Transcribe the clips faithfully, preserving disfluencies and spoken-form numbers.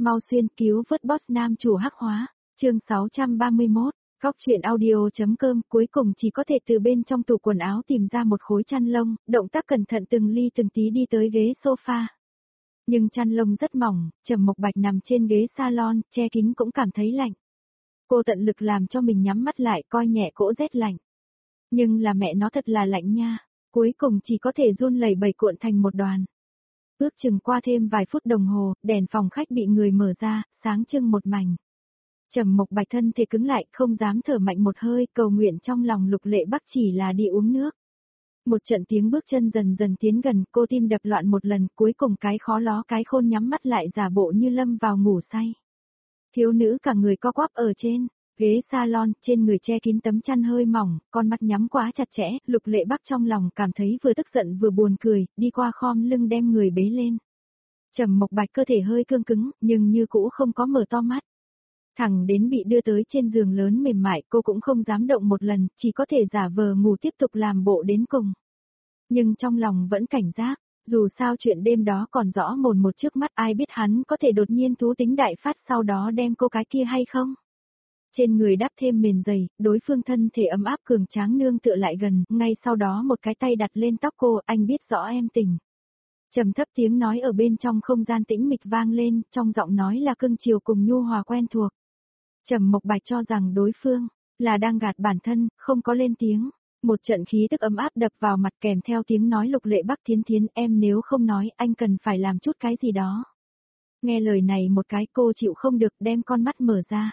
mau xuyên cứu vớt boss nam chủ hắc hóa, chương sáu trăm ba mươi mốt, góc chuyện audio.com cuối cùng chỉ có thể từ bên trong tủ quần áo tìm ra một khối chăn lông, động tác cẩn thận từng ly từng tí đi tới ghế sofa. Nhưng chăn lông rất mỏng, Trầm Mộc Bạch nằm trên ghế salon, che kín cũng cảm thấy lạnh. Cô tận lực làm cho mình nhắm mắt lại coi nhẹ cỗ rét lạnh. Nhưng là mẹ nó thật là lạnh nha, cuối cùng chỉ có thể run lẩy bẩy cuộn thành một đoàn. Ước chừng qua thêm vài phút đồng hồ, đèn phòng khách bị người mở ra, sáng trưng một mảnh. Trầm Mộc Bạch thân thể cứng lại, không dám thở mạnh một hơi, cầu nguyện trong lòng Lục Lệ Bắc chỉ là đi uống nước. Một trận tiếng bước chân dần dần tiến gần, cô tim đập loạn một lần, cuối cùng cái khó ló cái khôn nhắm mắt lại giả bộ như lâm vào ngủ say. Thiếu nữ cả người co quắp ở trên ghế salon, trên người che kín tấm chăn hơi mỏng, con mắt nhắm quá chặt chẽ, Lục Lệ Bắc trong lòng cảm thấy vừa tức giận vừa buồn cười, đi qua khom lưng đem người bế lên. Trầm Mộc Bạch cơ thể hơi cương cứng, nhưng như cũ không có mở to mắt. Thẳng đến bị đưa tới trên giường lớn mềm mại, cô cũng không dám động một lần, chỉ có thể giả vờ ngủ tiếp tục làm bộ đến cùng. Nhưng trong lòng vẫn cảnh giác, dù sao chuyện đêm đó còn rõ mồn một trước mắt, ai biết hắn có thể đột nhiên thú tính đại phát sau đó đem cô cái kia hay không. Trên người đắp thêm mền dày, đối phương thân thể ấm áp cường tráng nương tựa lại gần, ngay sau đó một cái tay đặt lên tóc cô, anh biết rõ em tỉnh. Trầm thấp tiếng nói ở bên trong không gian tĩnh mịch vang lên, trong giọng nói là cưng chiều cùng nhu hòa quen thuộc. Trầm Mộc Bạch cho rằng đối phương là đang gạt bản thân, không có lên tiếng. Một trận khí tức ấm áp đập vào mặt kèm theo tiếng nói Lục Lệ Bắc Thiến Thiến, em nếu không nói, anh cần phải làm chút cái gì đó. Nghe lời này một cái, cô chịu không được, đem con mắt mở ra.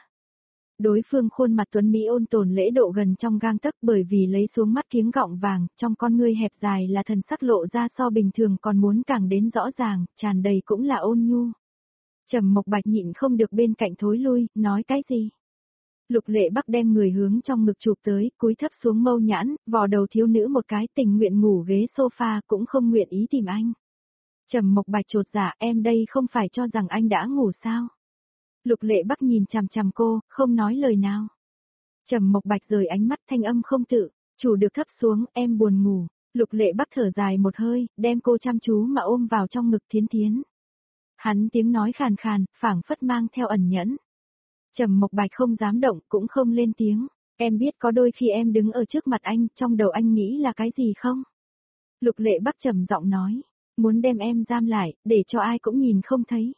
Đối phương khuôn mặt tuấn mỹ ôn tồn lễ độ gần trong gang tấc, bởi vì lấy xuống mắt kiếng gọng vàng, trong con ngươi hẹp dài là thần sắc lộ ra so bình thường còn muốn càng đến rõ ràng, tràn đầy cũng là ôn nhu. Trầm Mộc Bạch nhịn không được bên cạnh thối lui, nói cái gì? Lục Lệ Bắc đem người hướng trong ngực chụp tới, cúi thấp xuống mâu nhãn, vò đầu thiếu nữ một cái, tình nguyện ngủ ghế sofa cũng không nguyện ý tìm anh. Trầm Mộc Bạch chột dạ, em đây không phải cho rằng anh đã ngủ sao? Lục Lệ Bắc nhìn chằm chằm cô, không nói lời nào. Trầm Mộc Bạch rời ánh mắt, thanh âm không tự chủ được thấp xuống, em buồn ngủ. Lục Lệ Bắc thở dài một hơi, đem cô chăm chú mà ôm vào trong ngực Thiến Thiến. Hắn tiếng nói khàn khàn, phảng phất mang theo ẩn nhẫn. Trầm Mộc Bạch không dám động, cũng không lên tiếng. Em biết có đôi khi em đứng ở trước mặt anh, trong đầu anh nghĩ là cái gì không? Lục Lệ Bắc trầm giọng nói, muốn đem em giam lại, để cho ai cũng nhìn không thấy.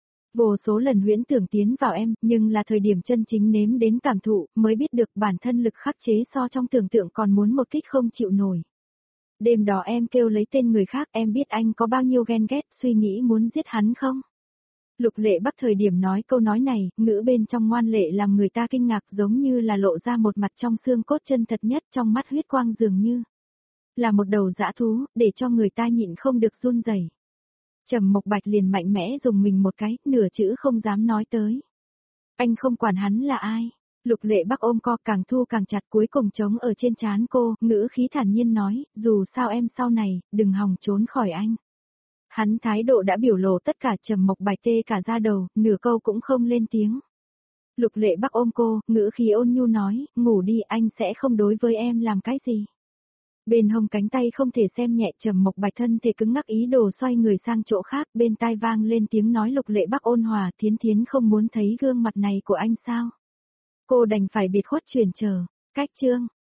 Vô số lần huyễn tưởng tiến vào em, nhưng là thời điểm chân chính nếm đến cảm thụ, mới biết được bản thân lực khắc chế so trong tưởng tượng còn muốn một kích không chịu nổi. Đêm đó em kêu lấy tên người khác, em biết anh có bao nhiêu ghen ghét, suy nghĩ muốn giết hắn không? Lục Lệ Bắc thời điểm nói câu nói này, ngữ bên trong ngoan lệ làm người ta kinh ngạc, giống như là lộ ra một mặt trong xương cốt chân thật nhất, trong mắt huyết quang dường như là một đầu dã thú, để cho người ta nhịn không được run rẩy. Trầm Mộc Bạch liền mạnh mẽ dùng mình một cái, nửa chữ không dám nói tới. Anh không quản hắn là ai. Lục Lệ Bắc ôm co càng thu càng chặt, cuối cùng trống ở trên trán cô, ngữ khí thản nhiên nói, dù sao em sau này, đừng hòng trốn khỏi anh. Hắn thái độ đã biểu lộ tất cả. Trầm Mộc Bạch tê cả da đầu, nửa câu cũng không lên tiếng. Lục Lệ Bắc ôm cô, ngữ khí ôn nhu nói, ngủ đi, anh sẽ không đối với em làm cái gì. Bên hông cánh tay không thể xem nhẹ, Trầm Mộc Bạch thân thể cứng ngắc ý đồ xoay người sang chỗ khác, bên tai vang lên tiếng nói Lục Lệ Bắc ôn hòa, Thiến Thiến không muốn thấy gương mặt này của anh sao? Cô đành phải biệt khuất chuyển chờ. Cách chương